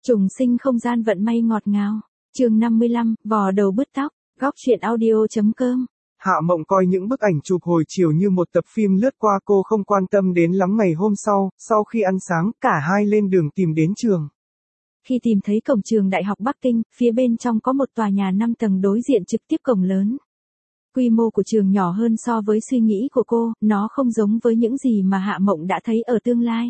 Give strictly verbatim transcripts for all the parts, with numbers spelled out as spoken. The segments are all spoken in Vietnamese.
Trùng sinh không gian vận may ngọt ngào. Chương năm mươi lăm, vò đầu bứt tóc. Góc truyện audio.com. Hạ Mộng coi những bức ảnh chụp hồi chiều như một tập phim lướt qua, cô không quan tâm đến lắm. Ngày hôm sau, sau khi ăn sáng, cả hai lên đường tìm đến trường. Khi tìm thấy cổng trường Đại học Bắc Kinh, phía bên trong có một tòa nhà năm tầng đối diện trực tiếp cổng lớn. Quy mô của trường nhỏ hơn so với suy nghĩ của cô, nó không giống với những gì mà Hạ Mộng đã thấy ở tương lai.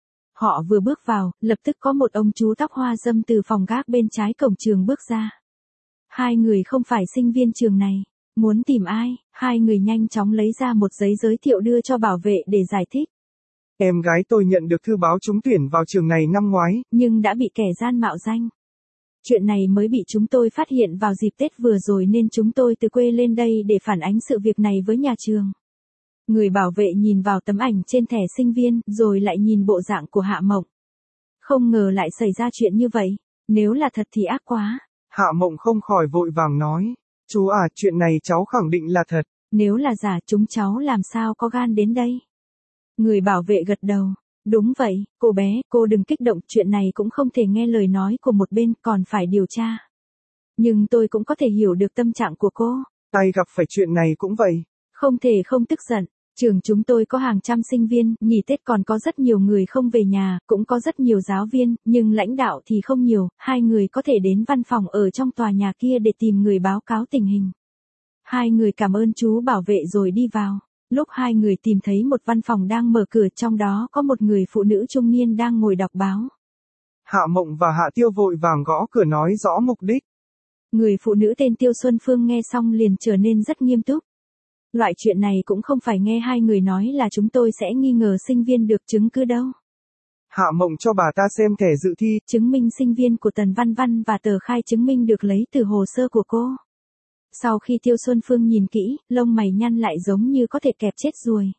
Họ vừa bước vào, lập tức có một ông chú tóc hoa râm từ phòng gác bên trái cổng trường bước ra. Hai người không phải sinh viên trường này. Muốn tìm ai? Hai người nhanh chóng lấy ra một giấy giới thiệu đưa cho bảo vệ để giải thích. Em gái tôi nhận được thư báo trúng tuyển vào trường này năm ngoái, nhưng đã bị kẻ gian mạo danh. Chuyện này mới bị chúng tôi phát hiện vào dịp Tết vừa rồi nên chúng tôi từ quê lên đây để phản ánh sự việc này với nhà trường. Người bảo vệ nhìn vào tấm ảnh trên thẻ sinh viên, rồi lại nhìn bộ dạng của Hạ Mộng. Không ngờ lại xảy ra chuyện như vậy, nếu là thật thì ác quá. Hạ Mộng không khỏi vội vàng nói, chú à, chuyện này cháu khẳng định là thật. Nếu là giả chúng cháu làm sao có gan đến đây? Người bảo vệ gật đầu. Đúng vậy, cô bé, cô đừng kích động, chuyện này cũng không thể nghe lời nói của một bên, còn phải điều tra. Nhưng tôi cũng có thể hiểu được tâm trạng của cô. Tay gặp phải chuyện này cũng vậy. Không thể không tức giận. Trường chúng tôi có hàng trăm sinh viên, nghỉ Tết còn có rất nhiều người không về nhà, cũng có rất nhiều giáo viên, nhưng lãnh đạo thì không nhiều. Hai người có thể đến văn phòng ở trong tòa nhà kia để tìm người báo cáo tình hình. Hai người cảm ơn chú bảo vệ rồi đi vào. Lúc hai người tìm thấy một văn phòng đang mở cửa, trong đó có một người phụ nữ trung niên đang ngồi đọc báo. Hạ Mộng và Hạ Tiêu vội vàng gõ cửa nói rõ mục đích. Người phụ nữ tên Tiêu Xuân Phương nghe xong liền trở nên rất nghiêm túc. Loại chuyện này cũng không phải nghe hai người nói là chúng tôi sẽ nghi ngờ sinh viên được chứng cứ đâu. Hạ Mộng cho bà ta xem thẻ dự thi, chứng minh sinh viên của Tần Văn Văn và tờ khai chứng minh được lấy từ hồ sơ của cô. Sau khi Tiêu Xuân Phương nhìn kỹ, lông mày nhăn lại giống như có thể kẹp chết ruồi.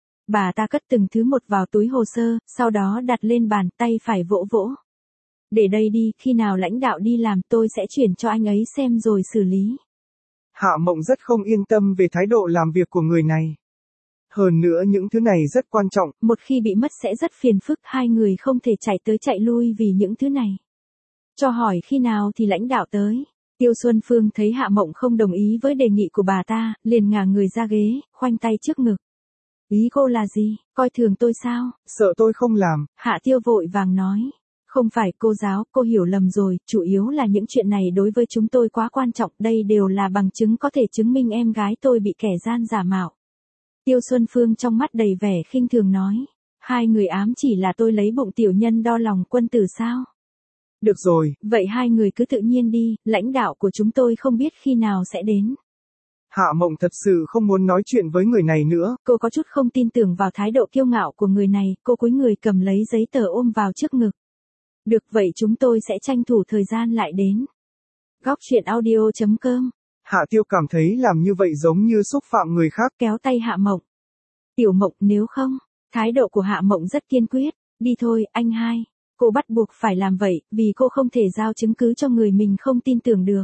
Bà ta cất từng thứ một vào túi hồ sơ, sau đó đặt lên bàn, tay phải vỗ vỗ. Để đây đi, khi nào lãnh đạo đi làm tôi sẽ chuyển cho anh ấy xem rồi xử lý. Hạ Mộng rất không yên tâm về thái độ làm việc của người này. Hơn nữa những thứ này rất quan trọng. Một khi bị mất sẽ rất phiền phức, hai người không thể chạy tới chạy lui vì những thứ này. Cho hỏi khi nào thì lãnh đạo tới. Tiêu Xuân Phương thấy Hạ Mộng không đồng ý với đề nghị của bà ta, liền ngả người ra ghế, khoanh tay trước ngực. Ý cô là gì, coi thường tôi sao? Sợ tôi không làm. Hạ Tiêu vội vàng nói. Không phải cô giáo, cô hiểu lầm rồi, chủ yếu là những chuyện này đối với chúng tôi quá quan trọng, đây đều là bằng chứng có thể chứng minh em gái tôi bị kẻ gian giả mạo. Tiêu Xuân Phương trong mắt đầy vẻ khinh thường nói. Hai người ám chỉ là tôi lấy bụng tiểu nhân đo lòng quân tử sao? Được rồi. Vậy hai người cứ tự nhiên đi, lãnh đạo của chúng tôi không biết khi nào sẽ đến. Hạ Mộng thật sự không muốn nói chuyện với người này nữa. Cô có chút không tin tưởng vào thái độ kiêu ngạo của người này, cô cúi người cầm lấy giấy tờ ôm vào trước ngực. Được vậy chúng tôi sẽ tranh thủ thời gian lại đến. Góc truyện audio.com. Hạ Tiêu cảm thấy làm như vậy giống như xúc phạm người khác. Kéo tay Hạ Mộng. Tiểu Mộng nếu không, thái độ của Hạ Mộng rất kiên quyết. Đi thôi, anh hai. Cô bắt buộc phải làm vậy, vì cô không thể giao chứng cứ cho người mình không tin tưởng được.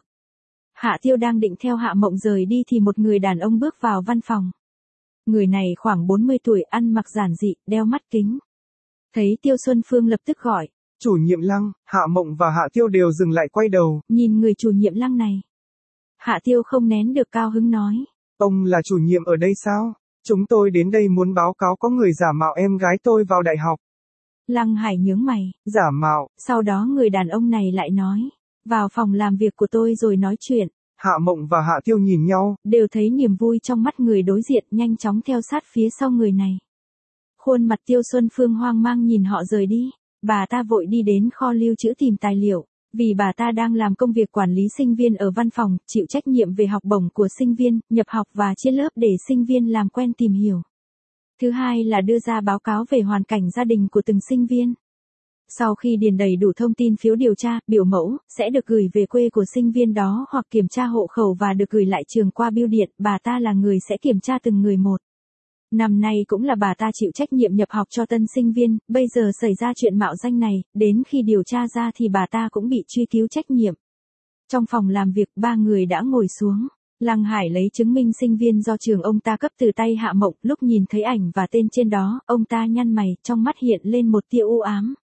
Hạ Tiêu đang định theo Hạ Mộng rời đi thì một người đàn ông bước vào văn phòng. Người này khoảng bốn mươi tuổi, ăn mặc giản dị, đeo mắt kính. Thấy Tiêu Xuân Phương lập tức gọi. Chủ nhiệm Lăng. Hạ Mộng và Hạ Tiêu đều dừng lại quay đầu. Nhìn người chủ nhiệm Lăng này. Hạ Tiêu không nén được cao hứng nói. Ông là chủ nhiệm ở đây sao? Chúng tôi đến đây muốn báo cáo có người giả mạo em gái tôi vào đại học. Lăng Hải nhướng mày. Giả mạo. Sau đó người đàn ông này lại nói. Vào phòng làm việc của tôi rồi nói chuyện. Hạ Mộng và Hạ Tiêu nhìn nhau. Đều thấy niềm vui trong mắt người đối diện, nhanh chóng theo sát phía sau người này. Khuôn mặt Tiêu Xuân Phương hoang mang nhìn họ rời đi. Bà ta vội đi đến kho lưu trữ tìm tài liệu. Vì bà ta đang làm công việc quản lý sinh viên ở văn phòng, chịu trách nhiệm về học bổng của sinh viên, nhập học và chia lớp để sinh viên làm quen tìm hiểu. Thứ hai là đưa ra báo cáo về hoàn cảnh gia đình của từng sinh viên. Sau khi điền đầy đủ thông tin phiếu điều tra, biểu mẫu, sẽ được gửi về quê của sinh viên đó hoặc kiểm tra hộ khẩu và được gửi lại trường qua bưu điện, bà ta là người sẽ kiểm tra từng người một. Năm nay cũng là bà ta chịu trách nhiệm nhập học cho tân sinh viên, bây giờ xảy ra chuyện mạo danh này, đến khi điều tra ra thì bà ta cũng bị truy cứu trách nhiệm. Trong phòng làm việc, ba người đã ngồi xuống. Lăng Hải lấy chứng minh sinh viên do trường ông ta cấp từ tay Hạ Mộng, lúc nhìn thấy ảnh và tên trên đó, ông ta nhăn mày, trong mắt hiện lên một tia u ám.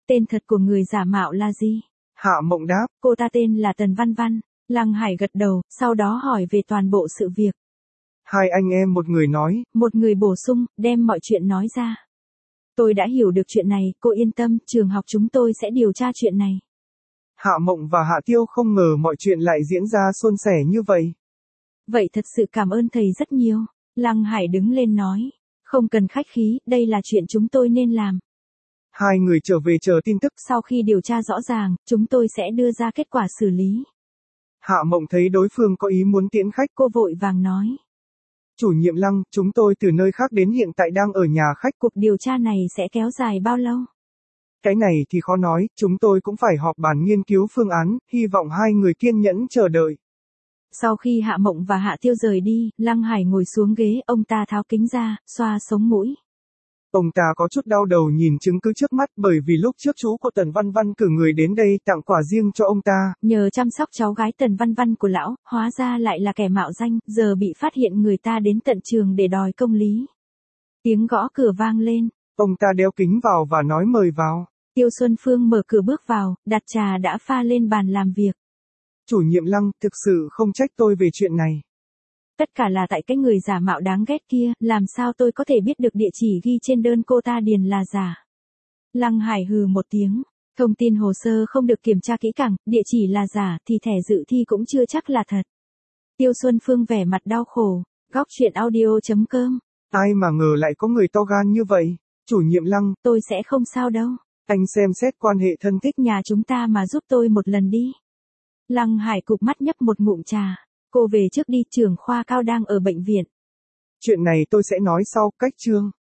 Tên thật của người giả mạo là gì? Hạ Mộng đáp. Cô ta tên là Tần Văn Văn. Lăng Hải gật đầu, sau đó hỏi về toàn bộ sự việc. Hai anh em một người nói. Một người bổ sung, đem mọi chuyện nói ra. Tôi đã hiểu được chuyện này, cô yên tâm, trường học chúng tôi sẽ điều tra chuyện này. Hạ Mộng và Hạ Tiêu không ngờ mọi chuyện lại diễn ra suôn sẻ như vậy. Vậy thật sự cảm ơn thầy rất nhiều. Lăng Hải đứng lên nói. Không cần khách khí, đây là chuyện chúng tôi nên làm. Hai người trở về chờ tin tức. Sau khi điều tra rõ ràng, chúng tôi sẽ đưa ra kết quả xử lý. Hạ Mộng thấy đối phương có ý muốn tiễn khách. Cô vội vàng nói. Chủ nhiệm Lăng, chúng tôi từ nơi khác đến hiện tại đang ở nhà khách. Cuộc điều tra này sẽ kéo dài bao lâu? Cái này thì khó nói, chúng tôi cũng phải họp bàn nghiên cứu phương án, hy vọng hai người kiên nhẫn chờ đợi. Sau khi Hạ Mộng và Hạ Tiêu rời đi, Lăng Hải ngồi xuống ghế, ông ta tháo kính ra, xoa sống mũi. Ông ta có chút đau đầu nhìn chứng cứ trước mắt bởi vì lúc trước chú của Tần Văn Văn cử người đến đây tặng quà riêng cho ông ta. Nhờ chăm sóc cháu gái Tần Văn Văn của lão, hóa ra lại là kẻ mạo danh, giờ bị phát hiện người ta đến tận trường để đòi công lý. Tiếng gõ cửa vang lên. Ông ta đeo kính vào và nói mời vào. Tiêu Xuân Phương mở cửa bước vào, đặt trà đã pha lên bàn làm việc. Chủ nhiệm Lăng, thực sự không trách tôi về chuyện này. Tất cả là tại cái người giả mạo đáng ghét kia, làm sao tôi có thể biết được địa chỉ ghi trên đơn cô ta điền là giả. Lăng Hải hừ một tiếng, thông tin hồ sơ không được kiểm tra kỹ càng, địa chỉ là giả thì thẻ dự thi cũng chưa chắc là thật. Tiêu Xuân Phương vẻ mặt đau khổ, góc chuyện audio chấm com. Ai mà ngờ lại có người to gan như vậy. Chủ nhiệm Lăng, tôi sẽ không sao đâu. Anh xem xét quan hệ thân thích nhà chúng ta mà giúp tôi một lần đi. Lăng Hải cụp mắt nhấp một ngụm trà. Cô về trước đi, trưởng khoa Cao đang ở bệnh viện. Chuyện này tôi sẽ nói sau, cách chương.